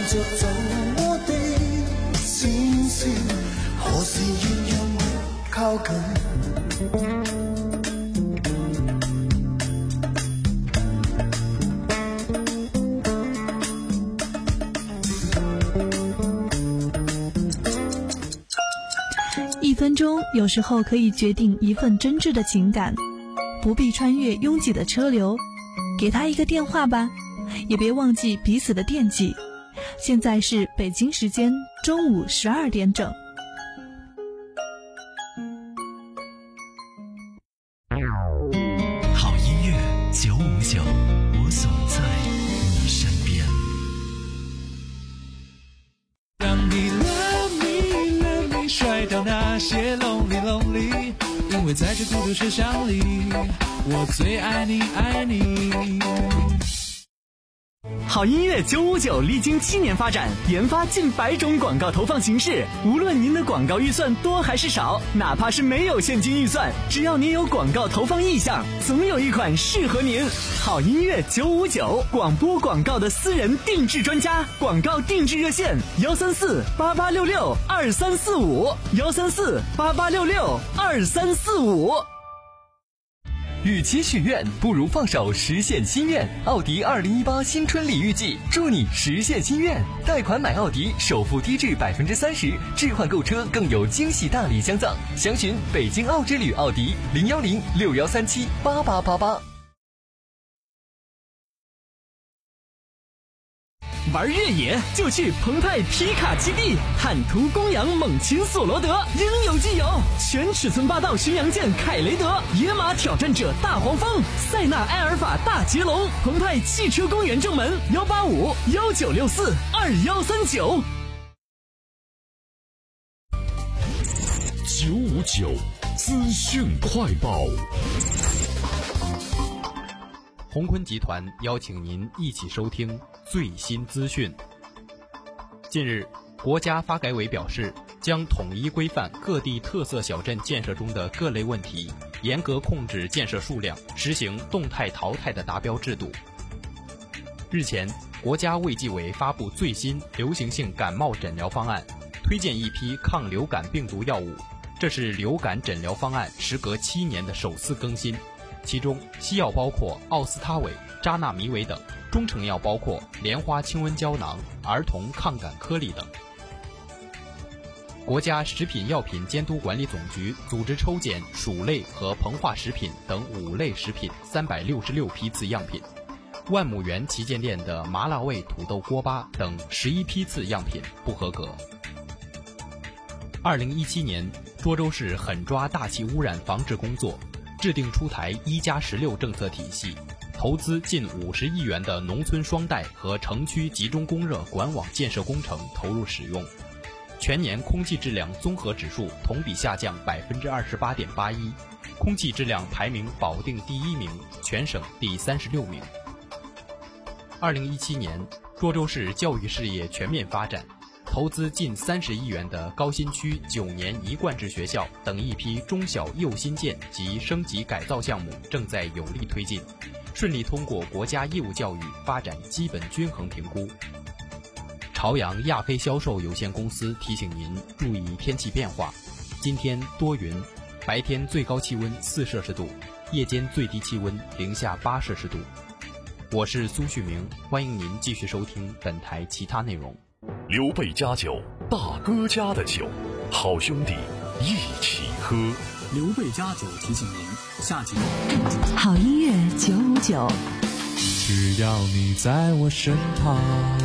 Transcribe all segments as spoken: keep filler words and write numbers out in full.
着走我的視線，何時願讓我靠近？ 一分钟有时候可以决定一份真挚的情感，不必穿越拥挤的车流，给他一个电话吧，也别忘记彼此的惦记。现在是北京时间中午十二点整。 好音乐九五九，我总在你身边。 让你 love me love me 甩掉那些 lonely lonely， 因为在这孤独车厢里，我最爱你爱你。 好音乐九五九历经七年发展，研发近百种广告投放形式。无论您的广告预算多还是少，哪怕是没有现金预算，只要您有广告投放意向，总有一款适合您。好音乐九五九，广播广告的私人定制专家，广告定制热线幺三四八八六六二三四五幺三四八八六六二三四五。 与其许愿，不如放手实现心愿。奥迪二零一八新春礼遇季，祝你实现心愿。贷款买奥迪，首付低至百分之三十，置换购车更有惊喜大礼相赠。详询北京奥之旅奥迪零幺零六幺三七八八八八。 玩越野就去澎湃皮卡基地，坦途公羊猛禽索罗德，应有尽有。全尺寸霸道巡洋舰凯雷德，野马挑战者大黄蜂，塞纳埃尔法大捷龙。澎湃汽车公园正门幺八五幺九六四二幺三九。 九五九资讯快报。 鸿坤集团邀请您一起收听最新资讯。近日，国家发改委表示，将统一规范各地特色小镇建设中的各类问题，严格控制建设数量，实行动态淘汰的达标制度。日前，国家卫计委发布最新流行性感冒诊疗方案，推荐一批抗流感病毒药物，这是流感诊疗方案时隔七年的首次更新。其中，西药包括奥司他韦、扎纳米韦等，中成药包括莲花清瘟胶囊、儿童抗感颗粒等。国家食品药品监督管理总局组织抽检薯类和膨化食品等五类食品三百六十六批次样品，万亩园旗舰店的麻辣味土豆锅巴等十一批次样品不合格。二零一七年，涿州市狠抓大气污染防治工作，制定出台一加十六政策体系，投资近五十亿元的农村双带和城区集中供热管网建设工程投入使用，全年空气质量综合指数同比下降百分之二十八点八一，空气质量排名保定第一名，全省第三十六名。二零一七年，涿州市教育事业全面发展，投资近三十亿元的高新区九年一贯制学校等一批中小幼新建及升级改造项目正在有力推进，顺利通过国家义务教育发展基本均衡评估。朝阳亚非销售有限公司提醒您注意天气变化，今天多云，白天最高气温四摄氏度，夜间最低气温零下八摄氏度。我是苏旭明，欢迎您继续收听本台其他内容。 刘备家酒，大哥家的酒，好兄弟一起喝。 刘备家酒提醒您，下集好音乐九五九， 只要你在我身旁。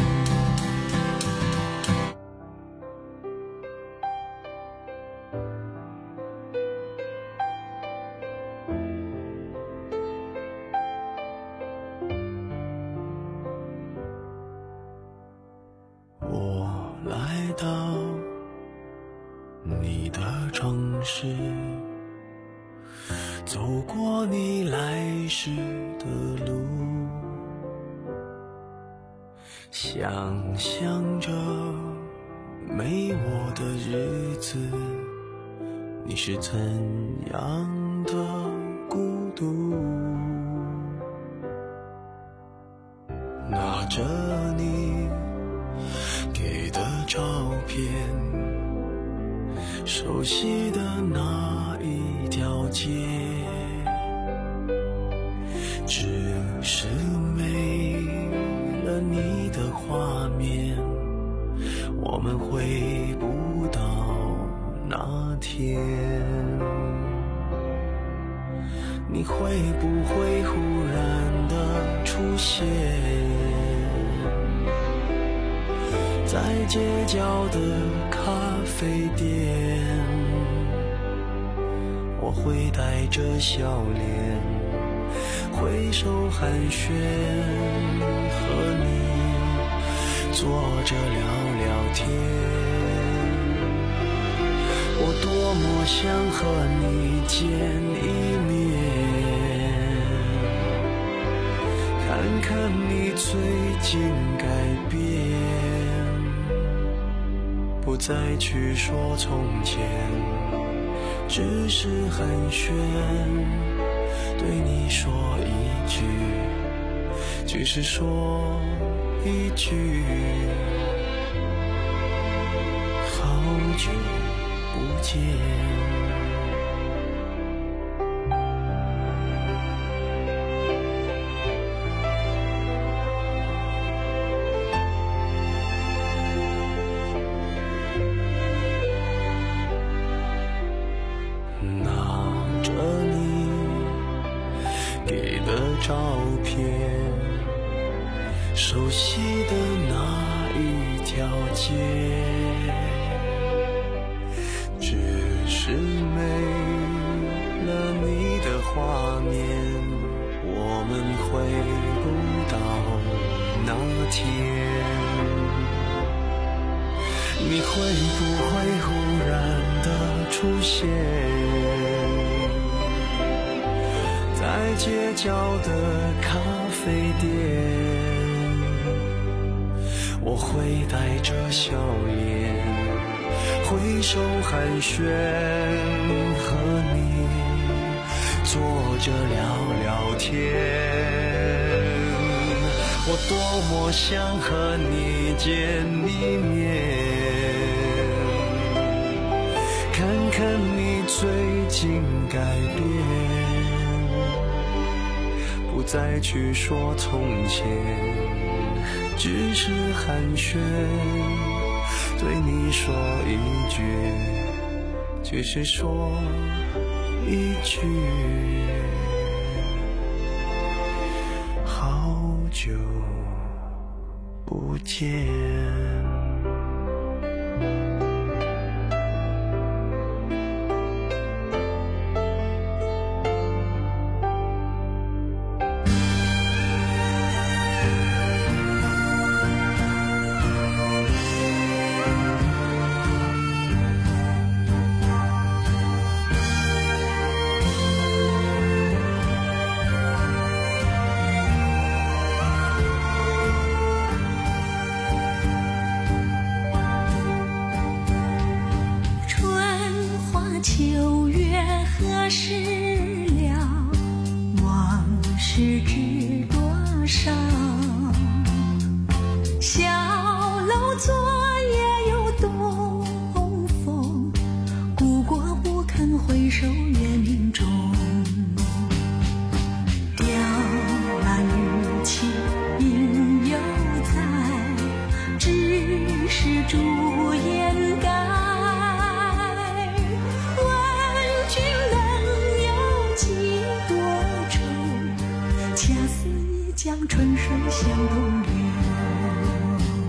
我来到你的城市，走过你来时的路，想象着没我的日子，你是怎样的孤独，拿着你熟悉的那一条街，只是没了你的画面，我们回不到那天。你会不会忽然的出现在街角的咖啡店？我会带着笑脸挥手寒暄，和你坐着聊聊天。我多么想和你见一面，看看你最近改变，不再去说从前，只是寒暄，对你说一句，只是说一句，好久不见。照片，熟悉的那一条街，只是没了你的画面，我们回不到那天。你会不会忽然的出现在街角的咖啡店？我会带着笑脸挥手寒暄，和你坐着聊聊天。我多么想和你见一面，看看你最近改变，不再去说从前，只是寒暄，对你说一句，只是说一句，好久不见。 秋月何时了？往事知多少？小楼昨夜有东风，故国不堪回首月明中。雕栏玉砌应犹在，只是朱颜改。恰似一江春水向东流。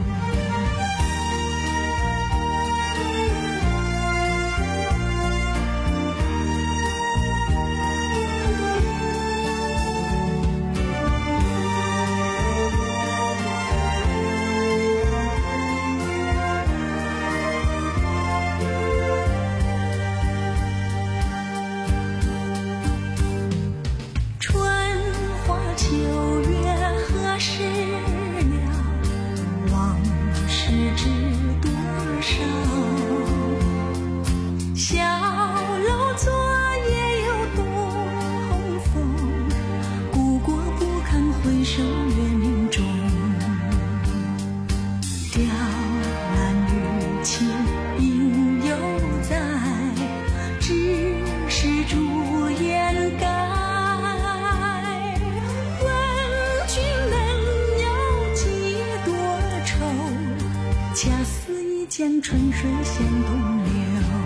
恰似一江春水向东流。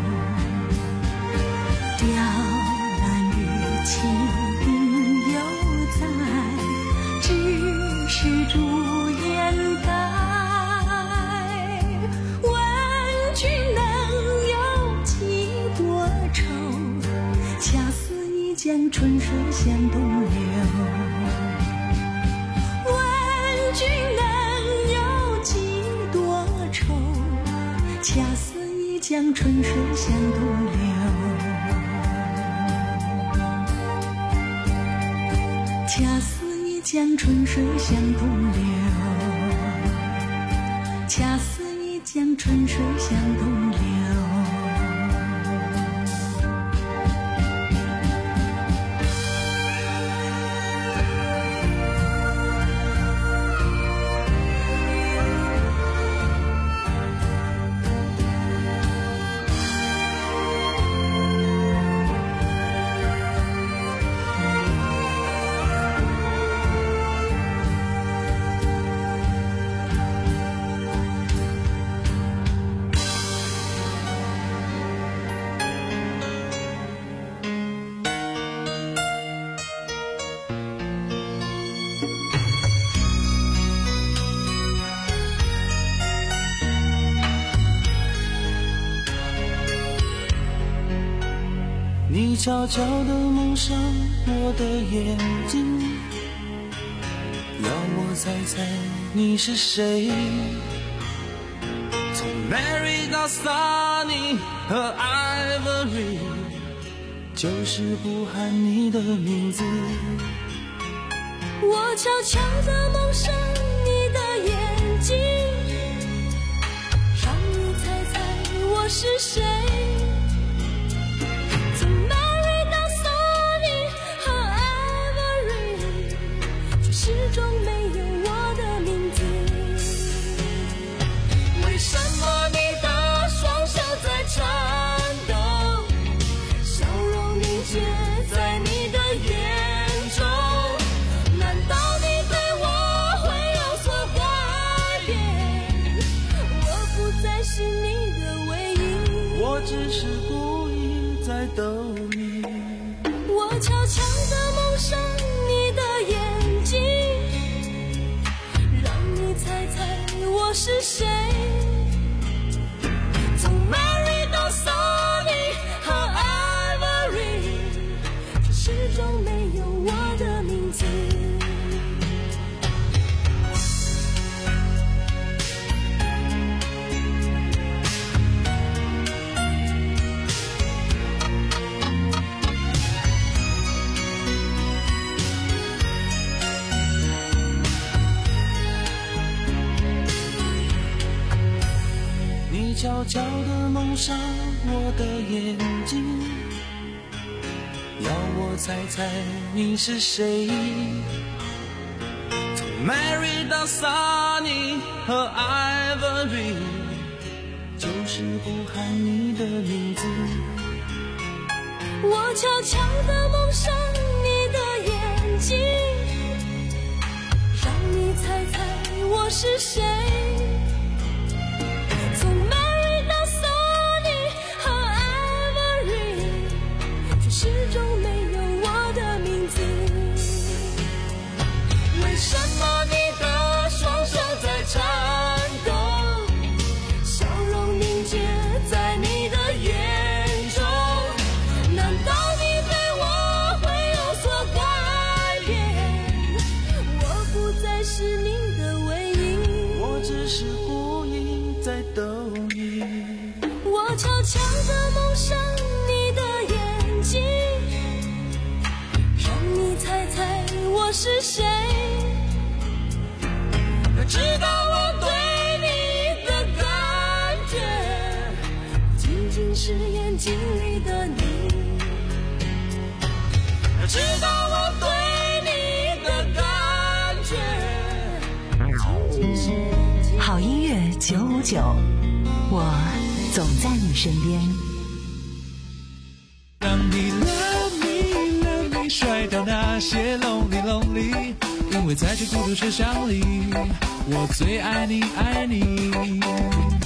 雕栏玉砌应犹在，只是朱颜改。问君能有几多愁？恰似一江春水向东流。问君能有几多愁？恰似一江春水向东流。恰似一江春水向东流。恰似一江春水向东流。 你悄悄地蒙上我的眼睛，要我猜猜你是谁。从 Mary 到 Sunny 和 Ivory， 就是不喊你的名字。 我悄悄地蒙上你的眼睛，让你猜猜我是谁。始终没有我的名字。为什么你的双手在颤抖？笑容凝结在你的眼中。难道你对我会有所改变？我不再是你的唯一。 我只是故意在逗你。 我悄悄地蒙上你的眼睛，猜猜我是谁？从 Mary 到 Sunny 和 Ivory， 却始终没有我的名字。 悄悄地蒙上我的眼睛，要我猜猜你是谁。从 Mary 到 Sunny 和 Ivory， 就是不喊你的名字。 我悄悄地蒙上你的眼睛，让你猜猜我是谁。始终没有我的名字。为什么你的双手在颤抖？笑容凝结在你的眼中。难道你对我会有所改变？我不再是你的唯一。 我只是故意在逗你。 我悄悄地蒙上你的眼睛，让你猜猜我是谁。 知道我对你的感觉， 仅仅是眼睛里的你。 知道我对你的感觉， 仅仅是眼睛。 好音乐九五九，我总在你身边。 让你 love me love me 甩掉那些 lonely lonely， 因为在这孤独车厢里，我最爱你爱你。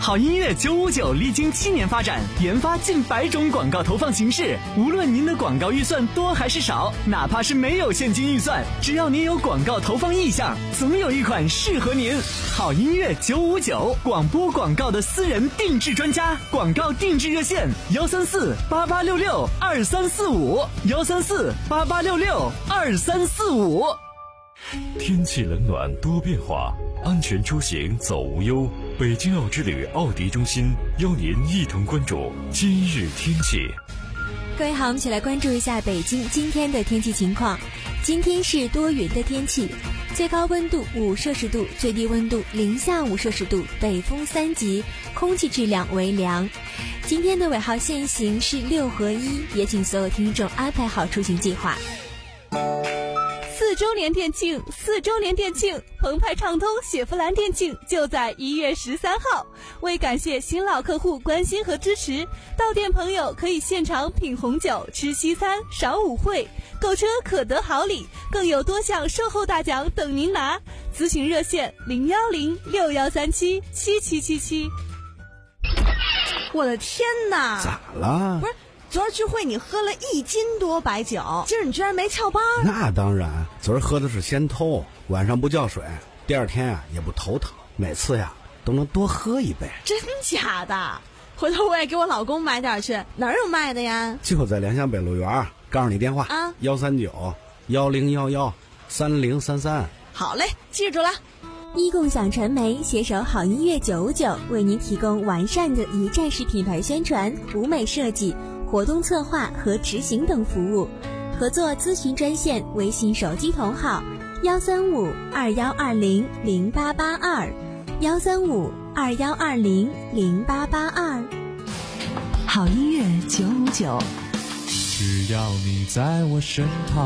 好音乐九五九历经七年发展，研发近百种广告投放形式。无论您的广告预算多还是少，哪怕是没有现金预算，只要您有广告投放意向，总有一款适合您。好音乐九五九，广播广告的私人定制专家，广告定制热线：幺三四八八六六二三四五，幺三四八八六六二三四五。 天气冷暖多变化，安全出行走无忧。北京奥之旅奥迪中心邀您一同关注今日天气。 各位好，我们一起来关注一下北京今天的天气情况。今天是多云的天气，最高温度五摄氏度，最低温度零下五摄氏度，北风三级，空气质量为良。今天的尾号限行是六合一，也请所有听众安排好出行计划。 四周年店庆，四周年店庆，澎湃畅通雪佛兰店庆就在一月十三号。为感谢新老客户关心和支持，到店朋友可以现场品红酒、吃西餐、赏舞会，购车可得好礼，更有多项售后大奖等您拿。咨询热线零幺零六幺三七七七七七。 我的天哪！ 咋了？ 不是。昨儿聚会你喝了一斤多白酒，今儿你居然没翘班？ 那当然，昨儿喝的是仙偷，晚上不叫水，第二天啊也不头疼，每次呀都能多喝一杯。 真假的？回头我也给我老公买点去，哪儿有卖的呀？ 就在联想北路园，告诉你电话啊，幺三九幺零幺幺三零三三。 好嘞，记住了。 一共享传媒携手好音乐九五九，为您提供完善的一站式品牌宣传、舞美设计、活动策划和执行等服务。合作咨询专线：微信手机同号幺三五二幺二零零八八二，幺三五二幺二零零八八二。 好音乐九五九， 只要你在我身旁。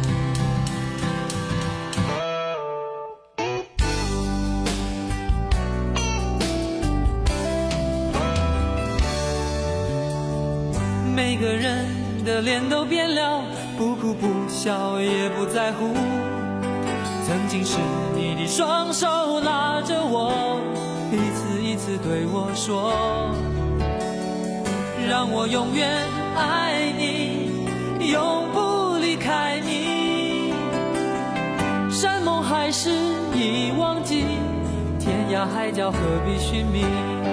每个人的脸都变了，不哭不笑也不在乎。曾经是你的双手拉着我，一次一次对我说，让我永远爱你，永不离开你。山盟海誓已忘记，天涯海角何必寻觅。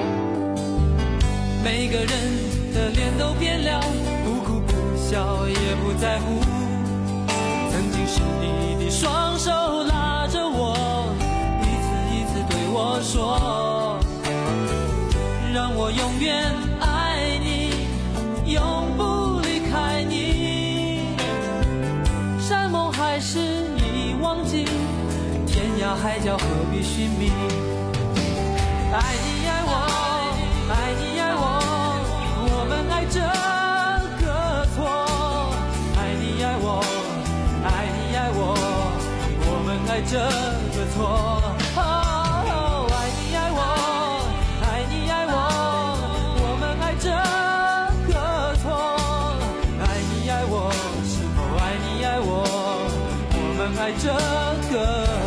每个人的脸都变了，不哭不笑也不在乎。曾经是你的双手拉着我，一次一次对我说，让我永远爱你，永不离开你。山盟海誓已忘记，天涯海角何必寻觅。爱你爱我，爱你爱我，我们爱这个错。爱你爱我，爱你爱我，我们爱这个错。哦，爱你爱我，爱你爱我，我们爱这个错。爱你爱我，是否爱你爱我，我们爱这个错。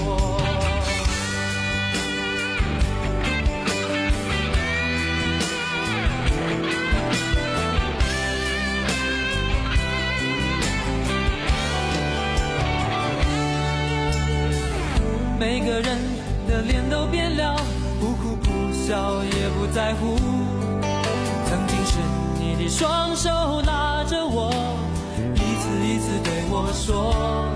每个人的脸都变了，不哭不笑也不在乎。曾经是你的双手拉着我，一次一次对我说，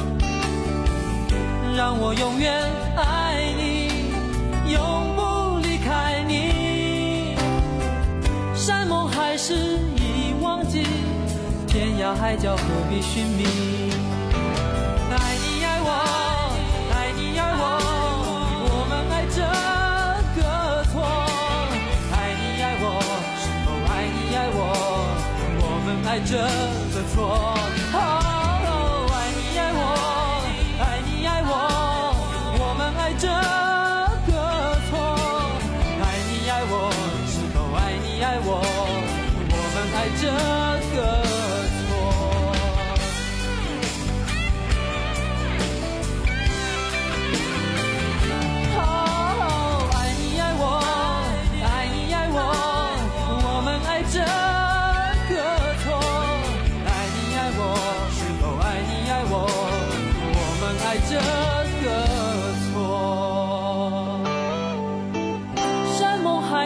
让我永远爱你，永不离开你。山盟海誓已忘记，天涯海角何必寻觅。爱你爱我，爱你爱我，我们爱这个错。爱你爱我，是否爱你爱我，我们爱这个错。哦，爱你爱我，爱你爱我，我们爱这个错。爱你爱我，是否爱你爱我，我们爱这个错。爱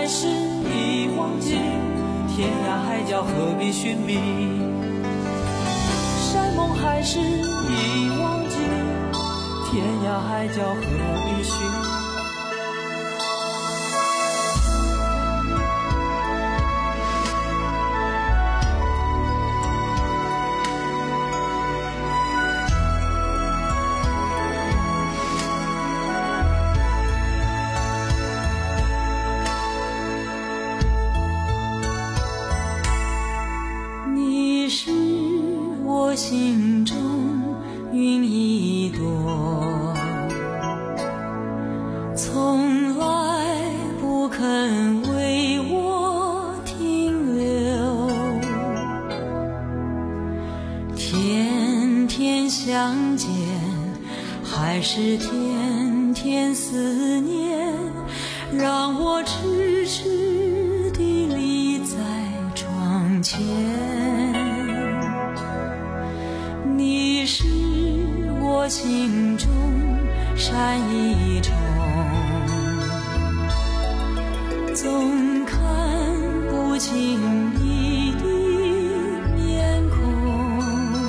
还是已忘记？天涯海角何必寻觅？山盟还是已忘记？天涯海角何必寻觅？ 心中云一朵，从来不肯为我停留，天天相见，还是天天思念，让我痴痴地立在窗前。你是我心中山一重，总看不清你的面孔，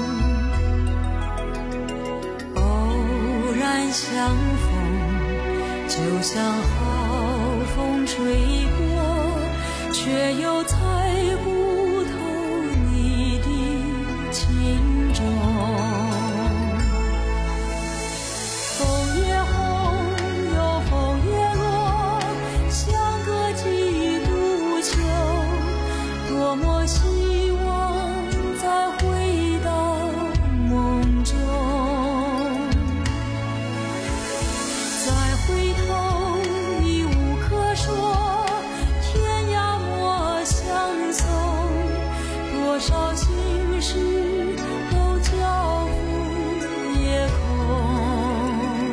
偶然相逢，就像好风吹过，却又猜不透你的情衷。风也红，又风也落，相隔几度秋，多么希望再回到梦中。再回头已无可说，天涯莫相送，多少心事都交付夜空。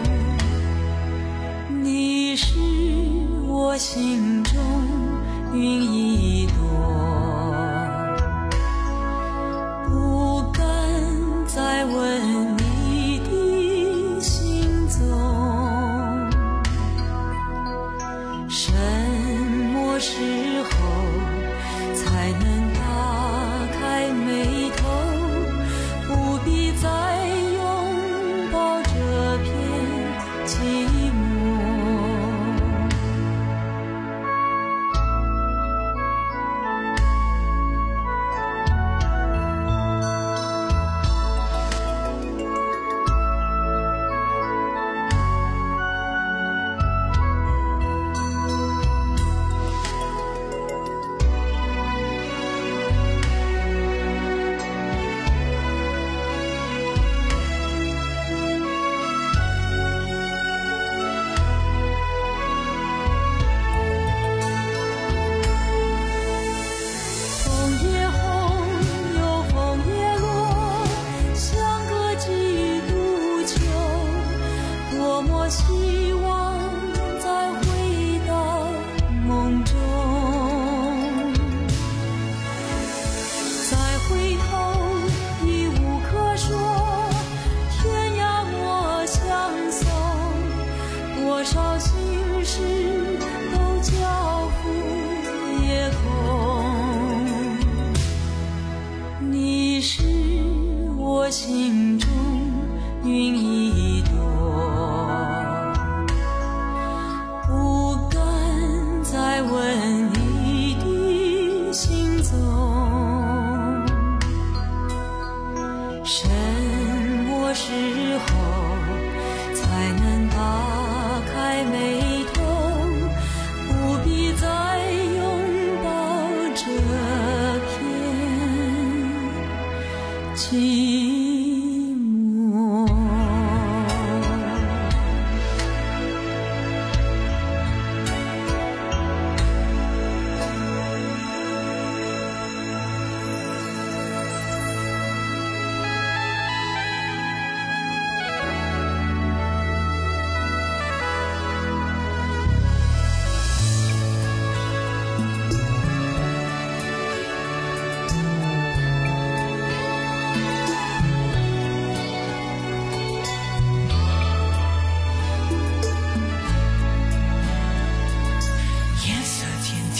你是我心中云一朵，不敢再问你的行踪，什么时候才能打开眉头，不必再拥抱这片寂寞。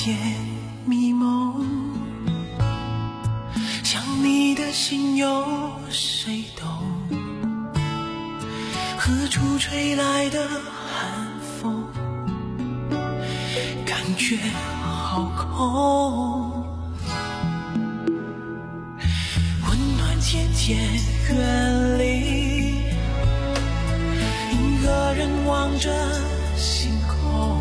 甜蜜梦，想你的心有谁懂？何处吹来的寒风，感觉好空。温暖渐渐远离，一个人望着星空，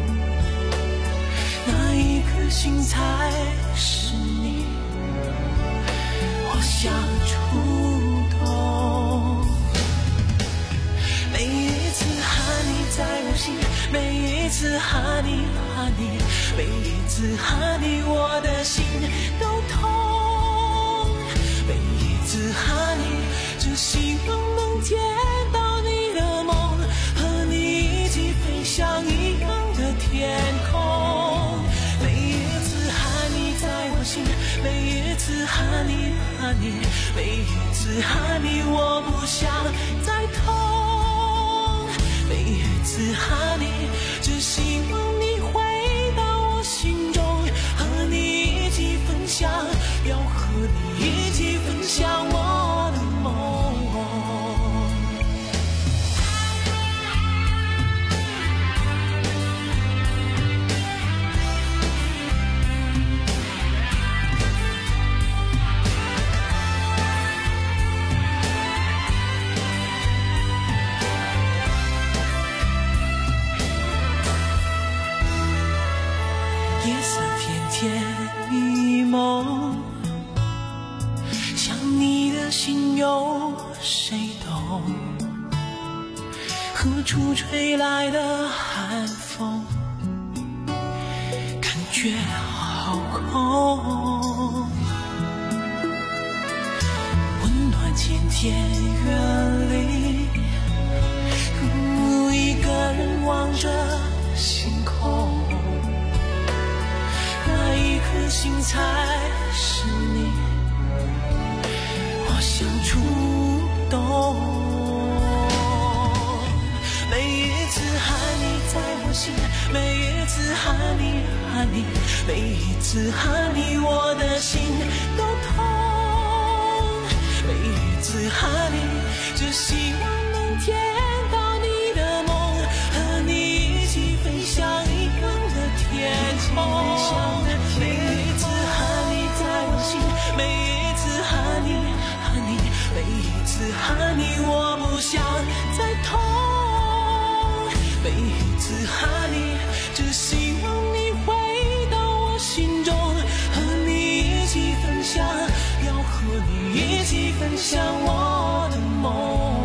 那一颗心才是你，我想触动。每一次哈你在我心，每一次哈你哈你，每一次哈你我的心都痛。每一次哈你，只希望能见到你的梦，和你一起飞向一样的天空。每一次哈你在我心，每一次哈你哈你，每一次哈你我不想再痛。每一次哈你，只希望你回到我心中，和你一起分享，要和你一起分享我的梦。夜色甜甜蜜梦，想你的心有谁懂？何处吹来的寒风，感觉好空。温暖渐渐远离，一个人望着星空，那一颗心才是你，我想触动。每一次哈你在我心，每一次哈你哈你，每一次哈你我的心都痛。每一次哈你，只希望能见到你的梦，和你一起飞向一样的天空。每一次哈你在我心，每一次哈你哈你，每一次哈你我不想再痛。每一次哈你，只希望你回到我心中，和你一起分享，要和你一起分享我的梦。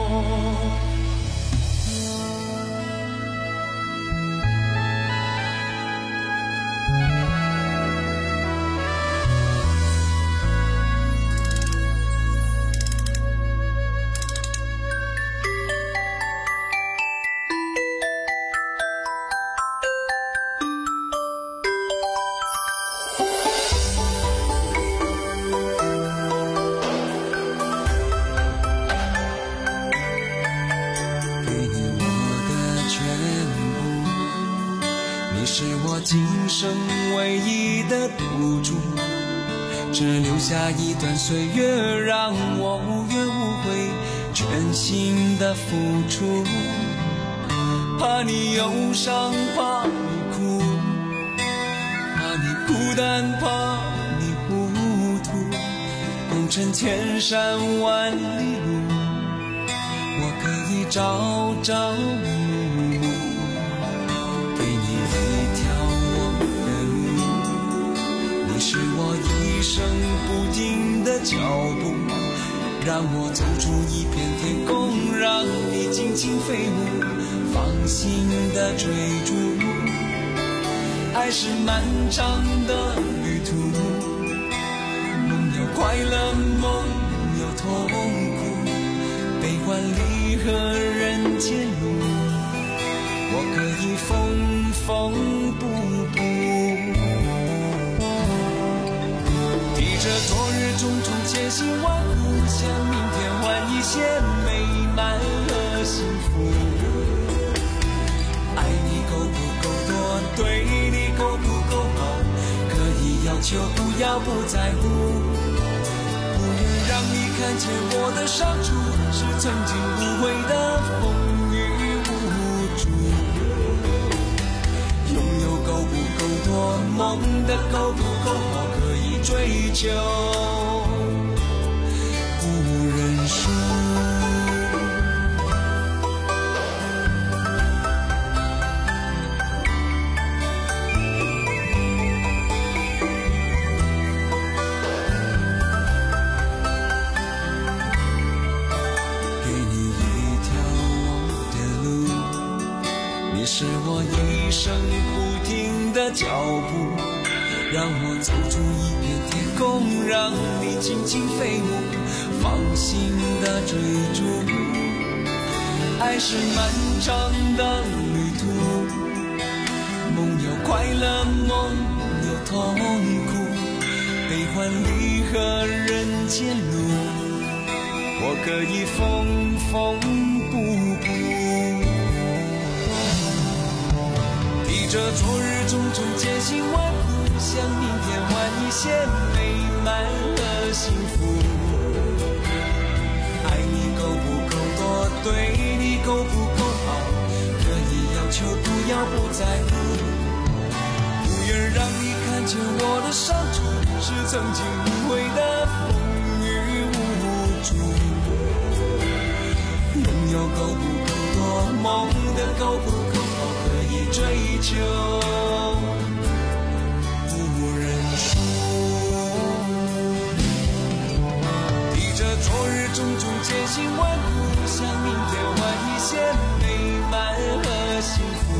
今生唯一的赌注，只留下一段岁月，让我无怨无悔，全心的付出。怕你忧伤，怕你哭，怕你孤单，怕你糊涂。红尘千山万里路，我可以朝朝暮暮，给你一条是我一生不停的脚步，让我走出一片天空，让你尽情飞舞，放心的追逐。爱是漫长的旅途，梦有快乐，梦有痛苦，悲欢离合人间路，我可以缝缝补补。这昨日种种艰辛万苦，向明天换一些美满和幸福。爱你够不够多，对你够不够求不要不在乎，不愿让你看见我的伤处，是曾经无悔的风雨无阻。拥有够不够多，梦的够不够好，可以追求，不认输。是我一生不停的脚步，让我走出一片天空，让你尽情飞舞，放心的追逐。爱是漫长的旅途，梦有快乐，梦有痛苦，悲欢离合人间路，我可以缝缝补补。提着昨日种种艰辛万苦，向明天换一些美满和幸福。爱你够不够多，对你够不够好，可以要求不要不在乎，不愿让你看见我的伤处，是曾经无悔的风雨无阻。拥有够不够多，梦的够不够好，可以追求，不认输。提着昨日种种艰辛万苦，向明天换一些美满和幸福。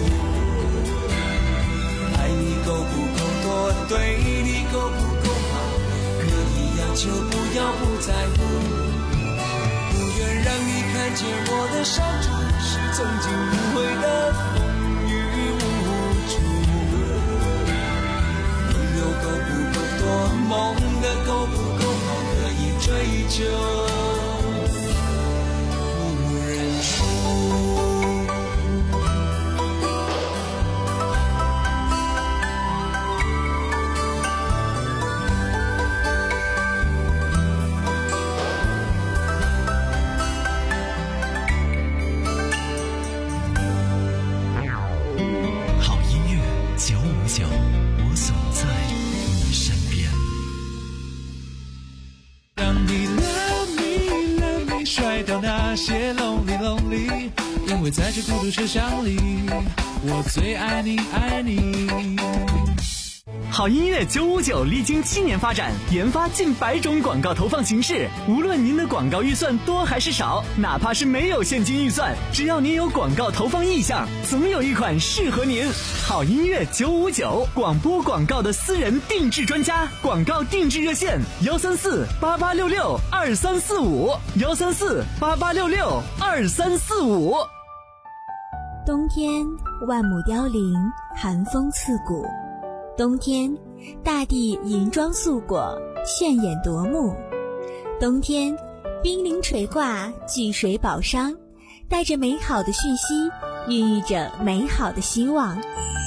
爱你够不够多，对你够不够好，可以要求不要不在乎，不愿让你看见我的伤处，是曾经无悔的风雨无阻。拥有够不够多，梦的够不够好，可以追求，不认输。 我总在你身边。 让你 love me love me 甩掉那些 lonely lonely， 因为在这孤独车厢里，我最爱你爱你。 好音乐九五九历经七年发展，研发近百种广告投放形式。无论您的广告预算多还是少，哪怕是没有现金预算，只要您有广告投放意向，总有一款适合您。好音乐九五九，广播广告的私人定制专家，广告定制热线：幺三四八八六六二三四五，幺三四八八六六二三四五。 冬天，万亩凋零，寒风刺骨。冬天，大地银装素裹，炫眼夺目。冬天，冰凌垂挂，聚水宝商，带着美好的讯息，孕育着美好的希望。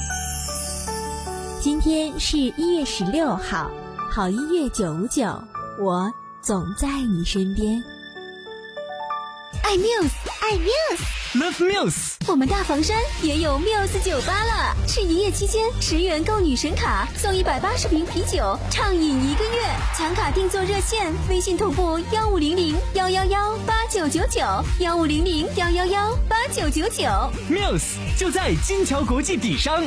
今天是一月十六号，好音乐九五九，我总在你身边。 爱 Muse， 爱 Muse，Love Muse。 我们大房山也有 Muse 酒吧了，是一夜期间十元购女神卡，送一百八十瓶啤酒，畅饮一个月。抢卡订座热线：微信同步幺五零零幺幺幺八九九九，幺五零零幺幺幺八九九九。 Muse 就在金桥国际底商。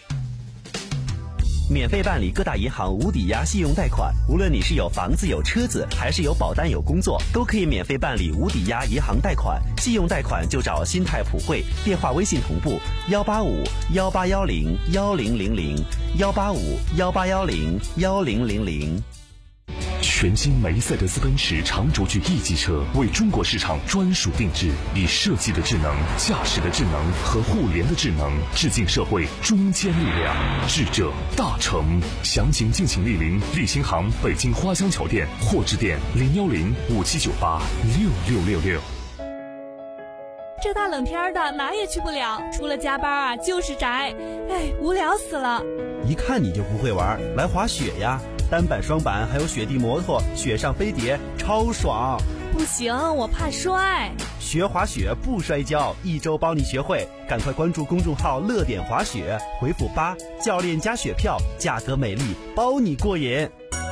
免费办理各大银行无抵押信用贷款，无论你是有房子有车子，还是有保单有工作，都可以免费办理无抵押银行贷款。信用贷款就找新泰普惠，电话微信同步幺八五幺八幺零幺零零零幺八五幺八幺零幺零零零。 全新梅赛德斯奔驰长轴距 E 级车为中国市场专属定制，以设计的智能、驾驶的智能和互联的智能，致敬社会中坚力量，智者大成。详情敬请莅临立新行北京花乡桥店或致电零幺零五七九八六六六六。 这大冷天的哪也去不了，除了加班啊就是宅，哎，无聊死了。 一看你就不会玩，来滑雪呀！ 单板、双板，还有雪地摩托、雪上飞碟，超爽。 不行，我怕摔。 学滑雪不摔跤，一周包你学会。赶快关注公众号乐点滑雪，回复八，教练加雪票，价格美丽，包你过瘾。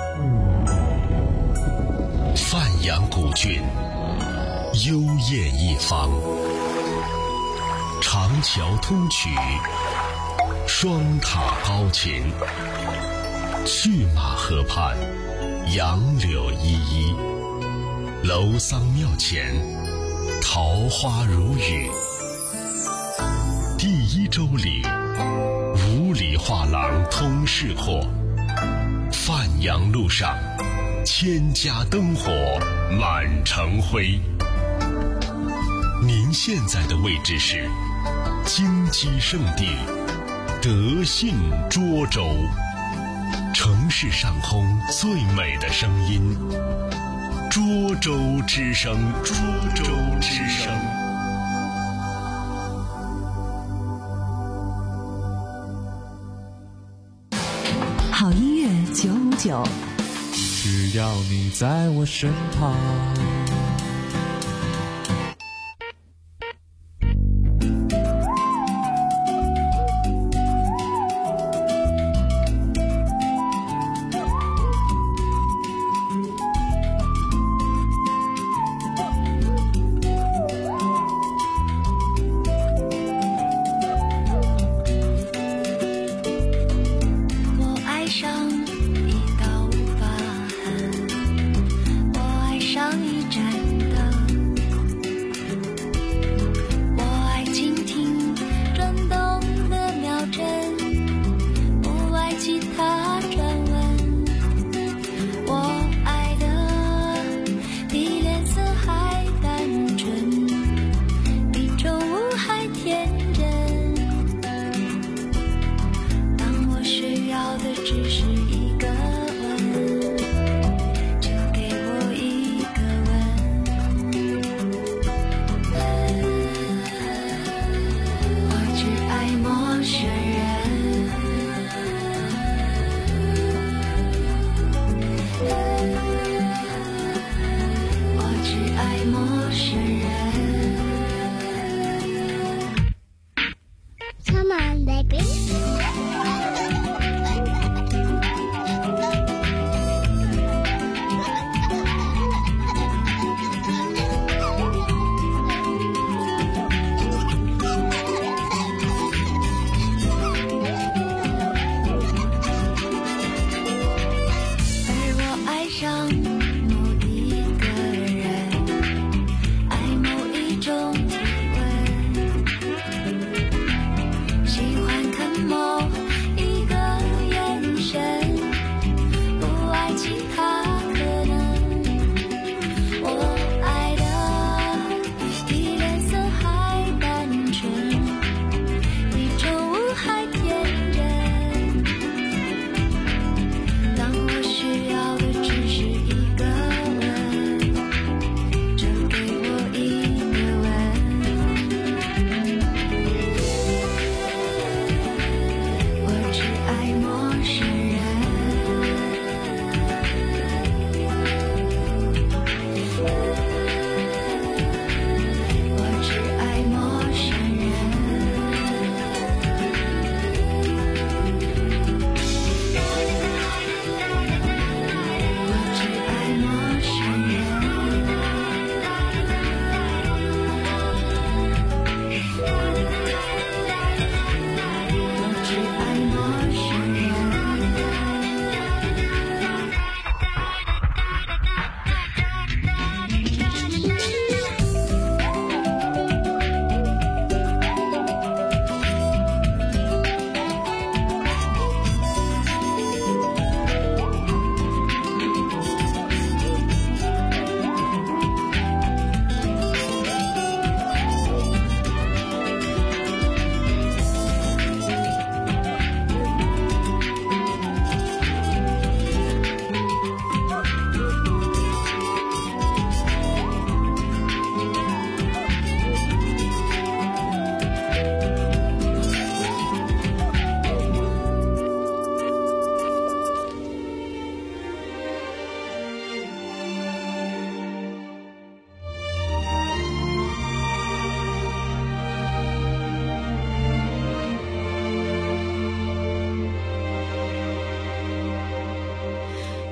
范阳古郡，幽艳一方，长桥通衢，双塔高擎，去马河畔，杨柳依依，楼桑庙前，桃花如雨。第一周里，五里画廊通市货，范阳路上，千家灯火满城辉。您现在的位置是金鸡圣地德信涿州，城市上空最美的声音，涿州之声，涿州之声。 好音乐九五九， 只要你在我身旁。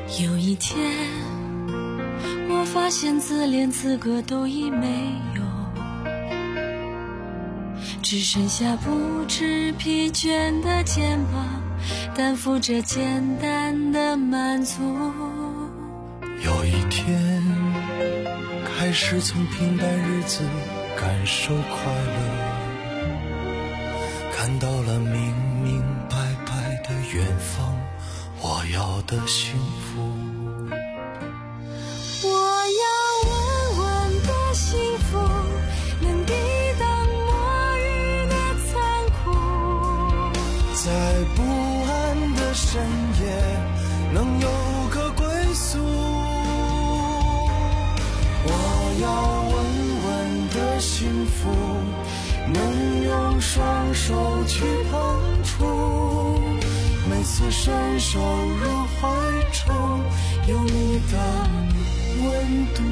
有一天，我发现自怜资格都已没有，只剩下不知疲倦的肩膀，担负着简单的满足。 有一天，开始从平淡日子感受快乐，看到了明明白白的远方，我要的幸福。 我要稳稳的幸福，能抵挡末日的残酷， 在不安的深夜能有个归宿。我要稳稳的幸福，能用双手去碰触，每次伸手入怀中有你的温度。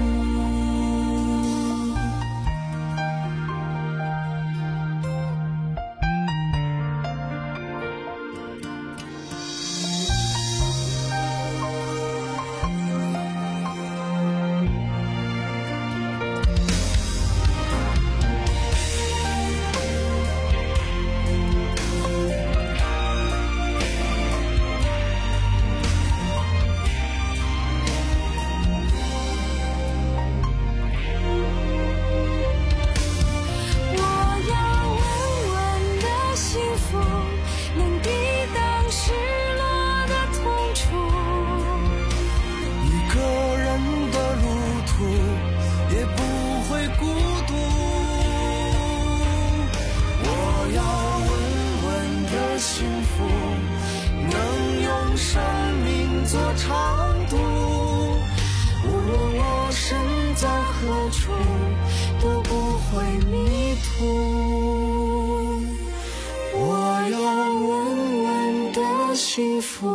都不会迷途。我要稳稳的幸福，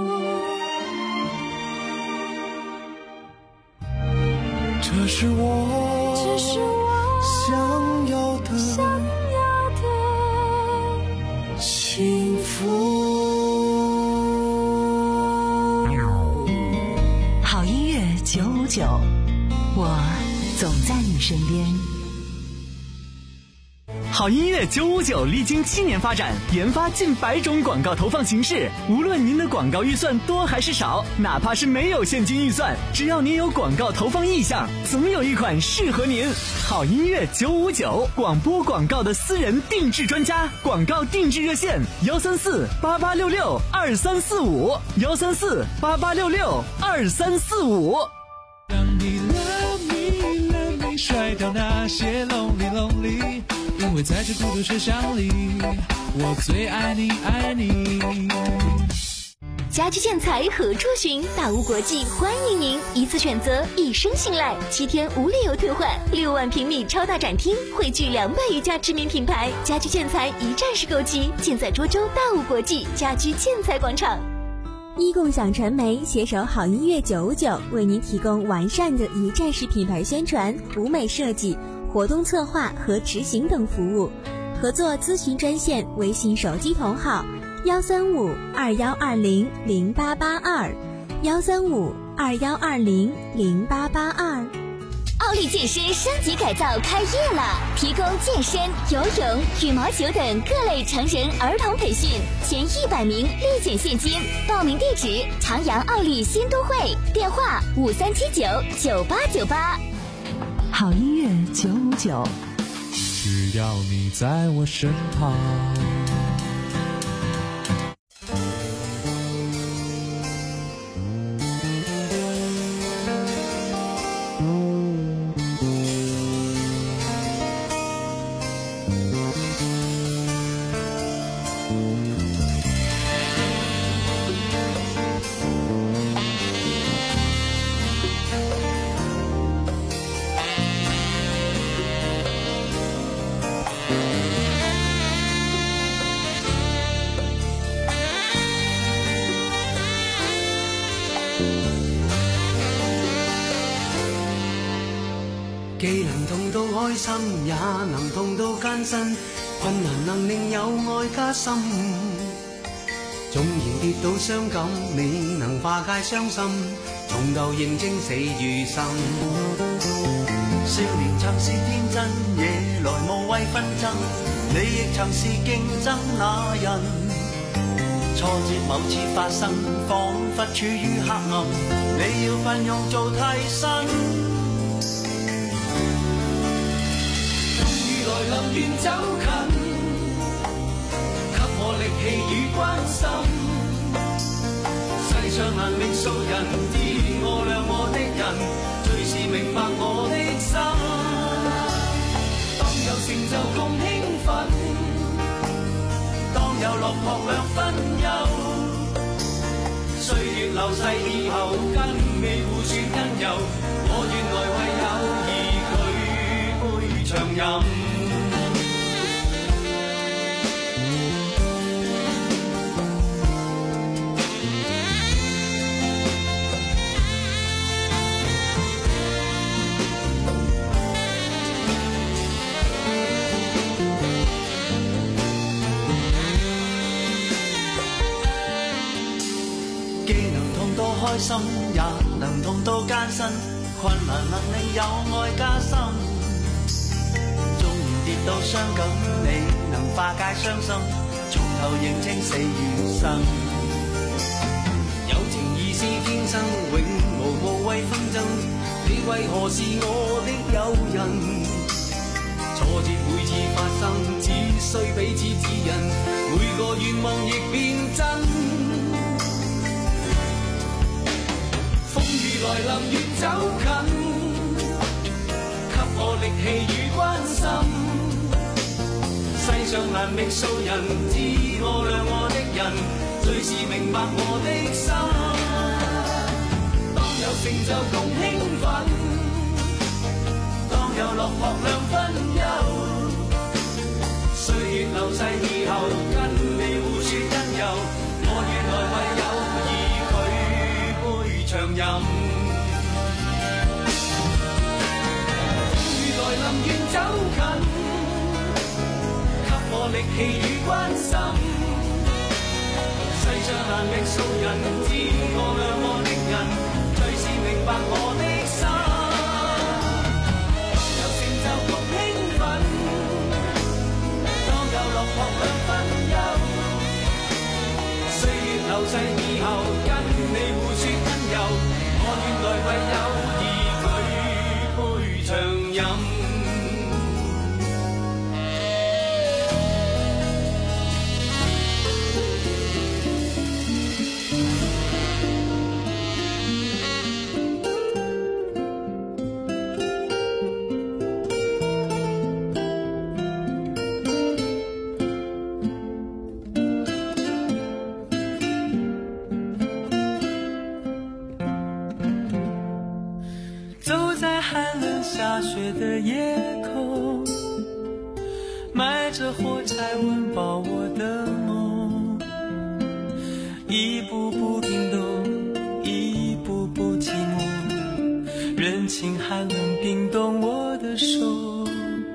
这是我， 这是我想要的， 想要的幸福。 好音乐九五九，我总在你身边。 好音乐九五九历经七年发展，研发近百种广告投放形式。无论您的广告预算多还是少，哪怕是没有现金预算，只要您有广告投放意向，总有一款适合您。好音乐九五九，广播广告的私人定制专家，广告定制热线：幺三四八八六六二三四五，幺三四八八六六二三四五。 让你 love me love me 甩掉那些 lonely lonely， 因为在这孤独车厢里，我最爱你爱你。 家居建材何处寻？大屋国际欢迎您，一次选择，一生信赖，七天无理由退换，六万平米超大展厅，汇聚两百余家知名品牌，家居建材一站式购齐，尽在涿州大屋国际家居建材广场。 一共享传媒携手好音乐九五九，为您提供完善的一站式品牌宣传、舞美设计、活动策划和执行等服务。合作咨询专线：微信手机同号幺三五二幺二零零八八二，幺三五二幺二零零八八二。 奥利健身升级改造开业了，提供健身、游泳、羽毛球等各类成人儿童培训，前一百名立减现金。报名地址：长阳奥利新都会，电话五三七九九八九八。 好音乐九五九， 只要你在我身旁。 既能痛到開心，也能痛到艱辛，困難能令有愛加深。 縱然跌倒傷感，你能化解傷心，從頭認清死與生。 少年曾是天真，夜來無謂紛爭，你亦曾是競爭那人。挫折某次發生，彷彿處於黑暗，你要奮勇做替身。 風雨來臨願走近，給我力氣與關心。世上難覓數人，知我亮我的人，最是明白我的心。當有成就共興奮，當有落魄兩分憂。歲月流逝以後，跟你互說因由，我願來為友誼舉杯長飲。 開心也能痛到艱辛，困難能令友愛加深。縱然跌到傷感，你能化解傷心，從頭認清死與生。 友情已是天生，永無無謂紛爭，你為何是我的友人？挫折每次發生，只需彼此指引，每個願望亦變真。來臨越走近，給我力氣與關心。世上難覓數人，知我亮我的人，最是明白我的心。當有成就共興奮，當有落魄兩分憂。歲月流逝以後，跟你互說因由，我願來為友誼舉杯長飲。來臨願走近，給我力氣與關心。世上難覓數人，知我亮我的人，最是明白我的心。當有成就共興奮，當有落魄兩分憂。歲月流逝以後，跟你互說因由，我願來為友誼舉杯長飲。 下雪的夜空，埋着火柴温饱我的梦，一步步冰冻，一步步寂寞，人情寒冷冰冻我的手，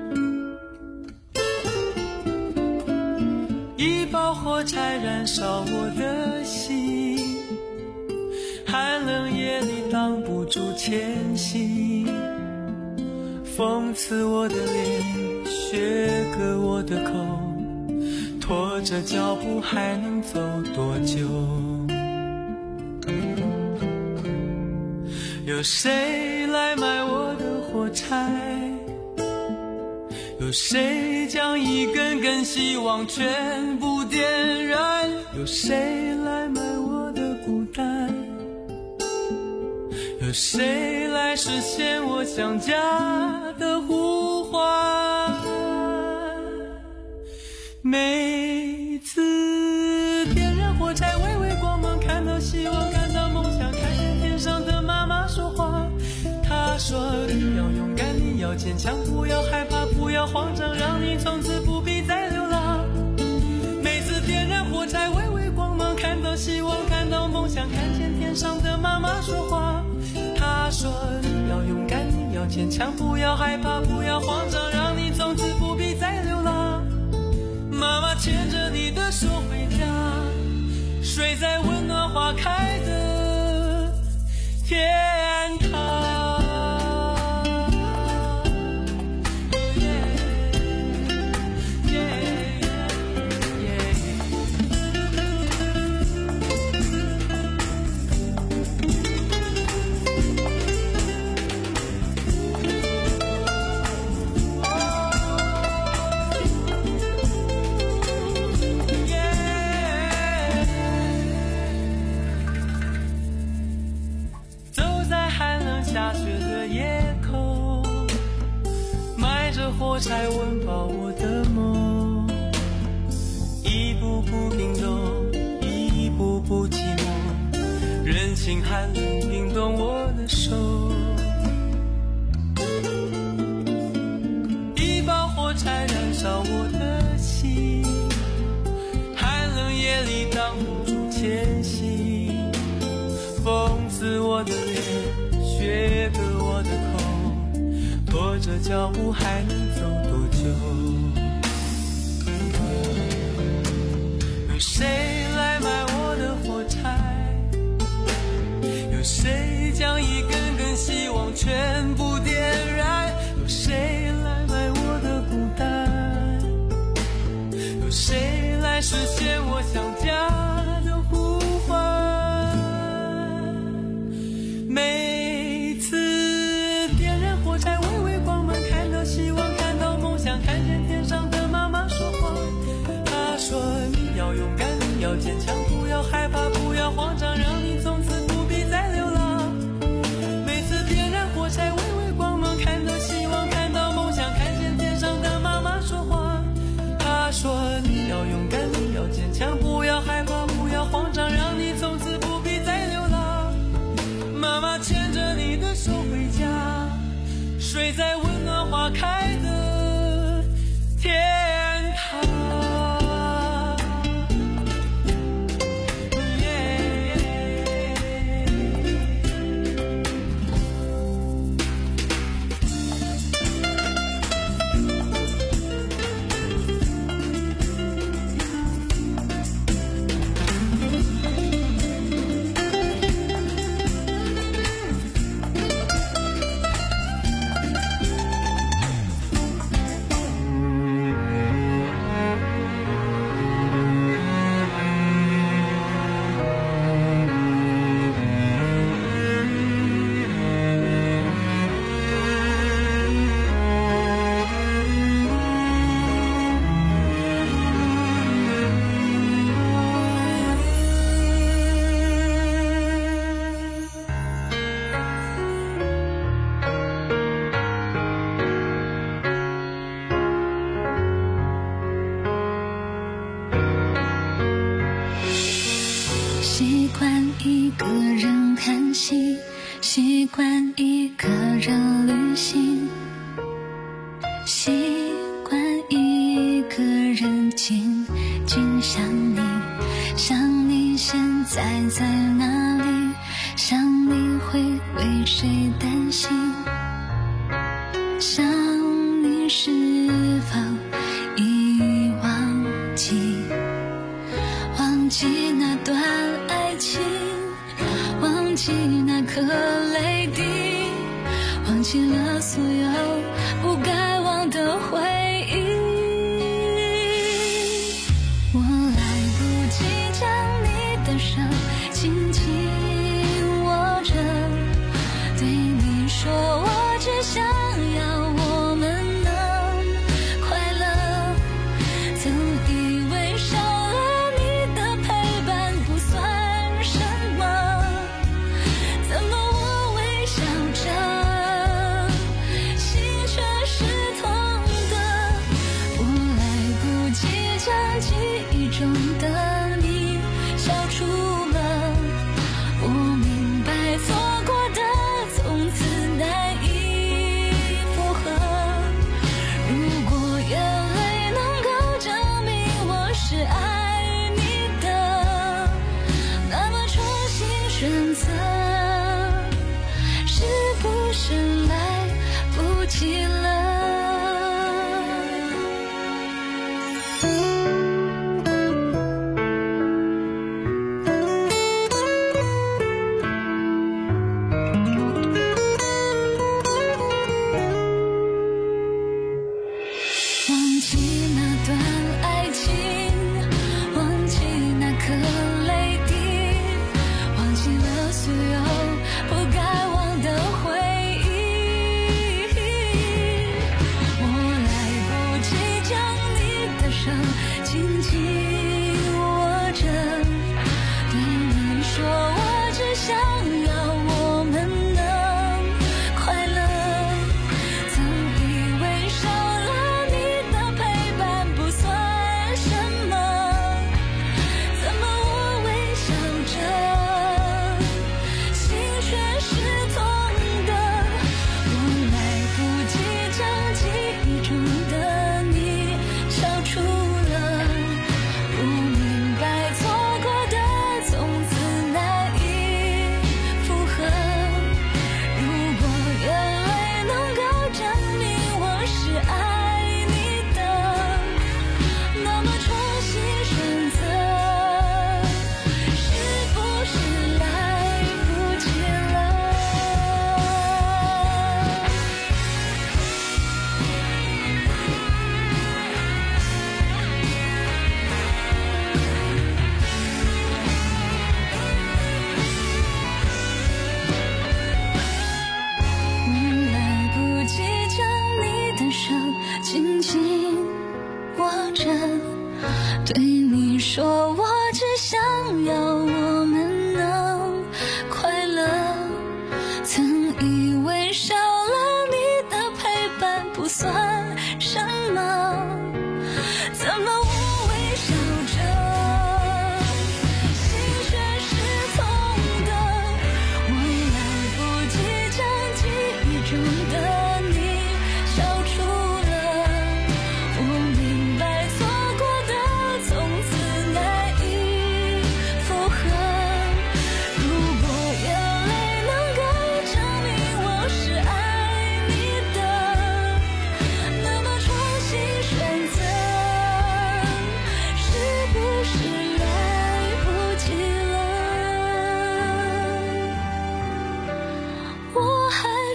一包火柴燃烧我的心，寒冷夜里挡不住前行，风刺我的脸，雪割我的口，拖着脚步还能走多久？有谁来买我的火柴？有谁将一根根希望全部点燃？有谁来买我的孤单？有谁来实现我想家的呼唤？每次点燃火柴，微微光芒，看到希望，看到梦想，看见天上的妈妈说话。她说你要勇敢，你要坚强，不要害怕，不要慌张，让你从此不必再流浪。每次点燃火柴，微微光芒，看到希望，看到梦想，看见天上的妈妈说话。他说你要勇敢，你要坚强，不要害怕，不要慌张，让你从此不必再流浪。妈妈牵着你的手回家， 睡在温暖花开的天堂。下雪的夜空，埋着火柴温饱我的梦，一步步冰冻，一步步寂寞，任性寒冷冰冻我的手，一把火柴燃烧我的心，寒冷夜里挡不住前行，风刺我的脸，雪割我的口，拖着脚步还能走多久？有谁来买我的火柴？有谁将一根根希望全部点燃？有谁来买我的孤单？有谁来实现我想家的呼唤？每次点燃火柴，微微光芒，看到希望，看到梦想，看见天上的妈妈说话。她说你要勇敢，你要坚强，不要害怕，不要慌张，让你从此不必再流浪。每次点燃火柴，微微光芒，看到希望，看到梦想，看见天上的妈妈说话。她说你要勇敢，你要坚强，不要害怕，不要慌张，让你从此不必再流浪。妈妈牵着你的手回家，睡在温暖花开的天堂。 习惯一个人看戏，习惯一个人旅行，习惯一个人静静想你，想你现在在哪里，想你会为谁担心，想你是否已忘记忘记那段爱情，忘记那颗泪滴，忘记了所有不该忘的回忆。我来不及将你的手紧紧握着，对你说我只想要我们能快乐，总以为少了你的陪伴不算什么，怎么我微笑着心却是痛的。我来不及将记忆中的你消除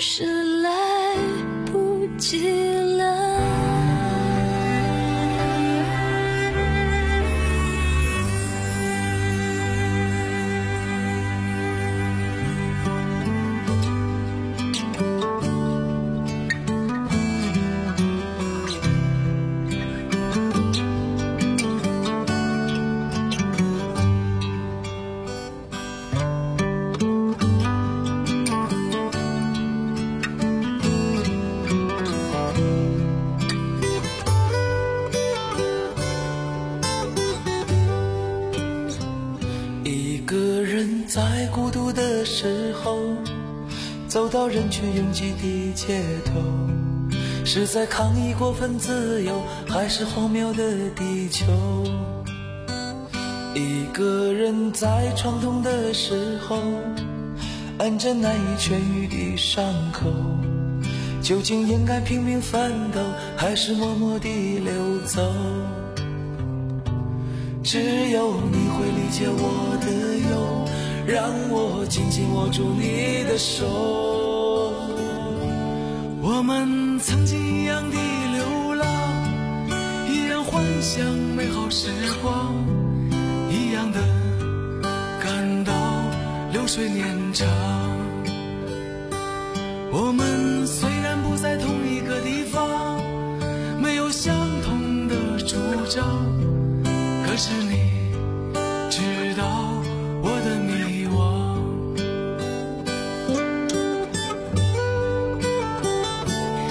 是来不及了。 在孤独的时候，走到人群拥挤的街头，是在抗议过分自由，还是荒谬的地球？一个人在创痛的时候，按着难以痊愈的伤口，究竟应该拼命奋斗，还是默默地流走？只有你会理解我的忧，让我紧紧握住你的手。我们曾经一样的流浪，一样幻想美好时光，一样的感到流水年长。我们虽然不在同一个地方，没有相同的主张，可是你知道我的